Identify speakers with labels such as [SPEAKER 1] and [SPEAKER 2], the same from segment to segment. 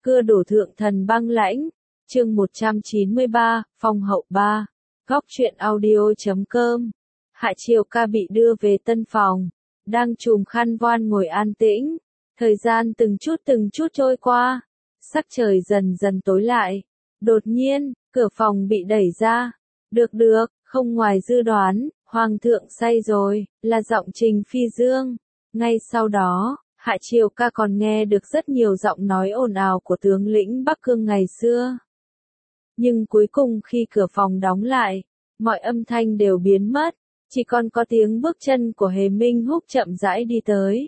[SPEAKER 1] Cưa đổ thượng thần băng lãnh, chương 193, phòng hậu 3, góc truyện audio.com. Hạ Triều Ca bị đưa về tân phòng, đang trùm khăn voan ngồi an tĩnh, thời gian từng chút trôi qua, sắc trời dần dần tối lại, đột nhiên, cửa phòng bị đẩy ra, được, không ngoài dự đoán, Hoàng thượng say rồi, là giọng Trình Phi Dương, ngay sau đó. Hạ Triều Ca còn nghe được rất nhiều giọng nói ồn ào của tướng lĩnh Bắc Cương ngày xưa. Nhưng cuối cùng khi cửa phòng đóng lại, mọi âm thanh đều biến mất, chỉ còn có tiếng bước chân của Hề Minh Húc chậm rãi đi tới.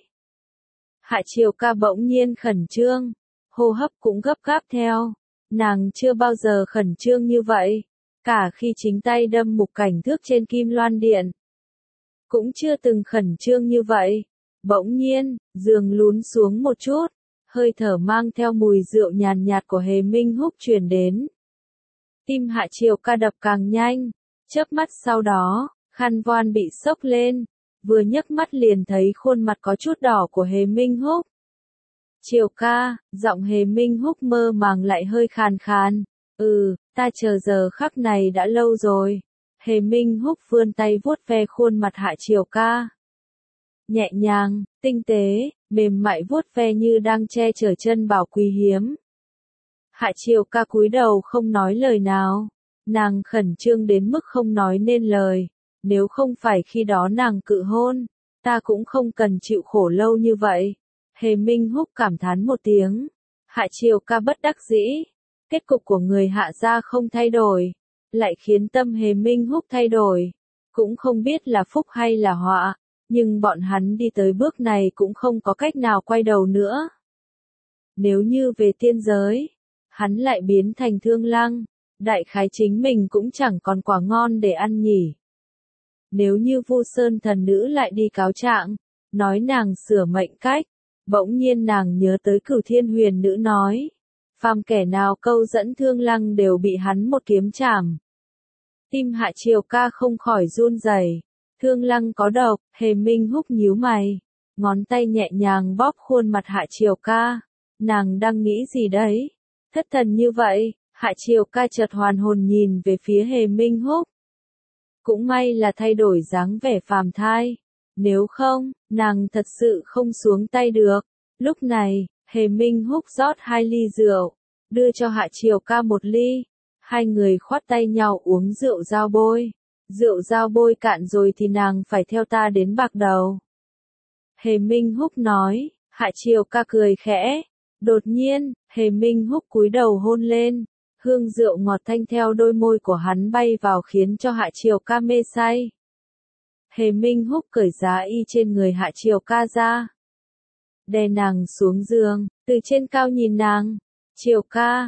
[SPEAKER 1] Hạ Triều Ca bỗng nhiên khẩn trương, hô hấp cũng gấp gáp theo, nàng chưa bao giờ khẩn trương như vậy, cả khi chính tay đâm Mục Cảnh Thước trên Kim Loan Điện. Cũng chưa từng khẩn trương như vậy. Bỗng nhiên, giường lún xuống một chút, hơi thở mang theo mùi rượu nhàn nhạt của Hề Minh Húc truyền đến. Tim Hạ Triều Ca đập càng nhanh, chớp mắt sau đó, khăn voan bị xốc lên, vừa nhấc mắt liền thấy khuôn mặt có chút đỏ của Hề Minh Húc. Triều Ca, giọng Hề Minh Húc mơ màng lại hơi khàn khàn, ta chờ giờ khắc này đã lâu rồi. Hề Minh Húc vươn tay vuốt ve khuôn mặt Hạ Triều Ca. Nhẹ nhàng, tinh tế, mềm mại vuốt ve như đang che chở chân bảo quý hiếm. Hạ Triều Ca cúi đầu không nói lời nào, nàng khẩn trương đến mức không nói nên lời, nếu không phải khi đó nàng cự hôn, ta cũng không cần chịu khổ lâu như vậy. Hề Minh Húc cảm thán một tiếng, Hạ Triều Ca bất đắc dĩ, kết cục của người Hạ gia không thay đổi, lại khiến tâm Hề Minh Húc thay đổi, cũng không biết là phúc hay là họa. Nhưng bọn hắn đi tới bước này cũng không có cách nào quay đầu nữa. Nếu như về tiên giới, hắn lại biến thành Thương Lăng, đại khái chính mình cũng chẳng còn quả ngon để ăn nhỉ. Nếu như Vu Sơn thần nữ lại đi cáo trạng, nói nàng sửa mệnh cách, bỗng nhiên nàng nhớ tới Cửu Thiên Huyền nữ nói, phàm kẻ nào câu dẫn Thương Lăng đều bị hắn một kiếm chảm. Tim Hạ Triều Ca không khỏi run rẩy. Thương Lăng có độc, Hề Minh Húc nhíu mày, ngón tay nhẹ nhàng bóp khuôn mặt Hạ Triều Ca. Nàng đang nghĩ gì đấy? Thất thần như vậy, Hạ Triều Ca chợt hoàn hồn nhìn về phía Hề Minh Húc. Cũng may là thay đổi dáng vẻ phàm thai, nếu không, nàng thật sự không xuống tay được. Lúc này, Hề Minh Húc rót 2 ly rượu, đưa cho Hạ Triều Ca 1 ly, hai người khoát tay nhau uống rượu giao bôi. Rượu giao bôi cạn rồi thì nàng phải theo ta đến bạc đầu. Hề Minh Húc nói, Hạ Triều Ca cười khẽ. Đột nhiên, Hề Minh Húc cúi đầu hôn lên, hương rượu ngọt thanh theo đôi môi của hắn bay vào khiến cho Hạ Triều Ca mê say. Hề Minh Húc cởi giá y trên người Hạ Triều Ca ra, đè nàng xuống giường, từ trên cao nhìn nàng. Triều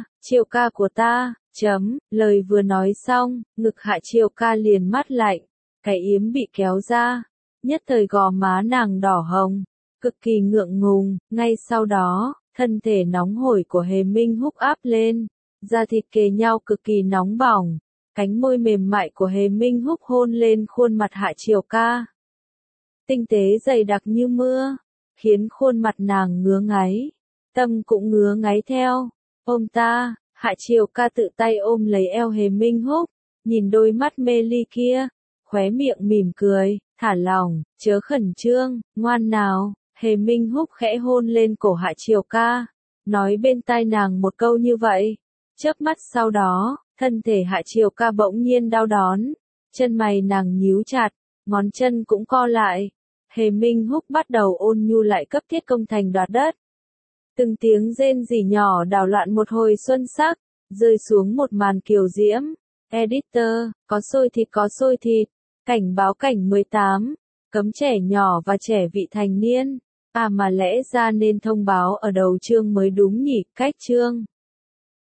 [SPEAKER 1] ca của ta. Lời vừa nói xong, ngực Hạ Triều Ca liền mát lạnh, cái yếm bị kéo ra, nhất thời gò má nàng đỏ hồng, cực kỳ ngượng ngùng. Ngay sau đó, thân thể nóng hổi của Hề Minh Húc áp lên, da thịt kề nhau cực kỳ nóng bỏng, cánh môi mềm mại của Hề Minh Húc hôn lên khuôn mặt Hạ Triều Ca. Tinh tế dày đặc như mưa, khiến khuôn mặt nàng ngứa ngáy, tâm cũng ngứa ngáy theo. Ôm ta. Hạ Triều Ca tự tay ôm lấy eo Hề Minh Húc, nhìn đôi mắt mê ly kia, khóe miệng mỉm cười, thả lỏng, chớ khẩn trương, ngoan nào. Hề Minh Húc khẽ hôn lên cổ Hạ Triều Ca, nói bên tai nàng một câu như vậy. Chớp mắt sau đó, thân thể Hạ Triều Ca bỗng nhiên đau đớn, chân mày nàng nhíu chặt, ngón chân cũng co lại. Hề Minh Húc bắt đầu ôn nhu lại cấp thiết công thành đoạt đất. Từng tiếng rên rỉ nhỏ đảo loạn một hồi xuân sắc, rơi xuống một màn kiều diễm. Editor, có xôi thịt, cảnh báo cảnh 18, cấm trẻ nhỏ và trẻ vị thành niên. Mà lẽ ra nên thông báo ở đầu chương mới đúng nhỉ, cách chương.